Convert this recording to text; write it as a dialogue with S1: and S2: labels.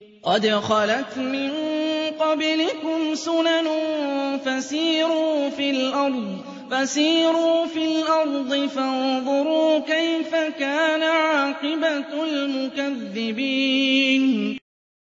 S1: قَدْ خَلَتْ مِن قَبْلِكُمْ سُنَنٌ فَسِيرُوا فِي الْأَرْضِ فَانظُرُوا كَيْفَ كَانَ عَاقِبَةُ الْمُكَذِّبِينَ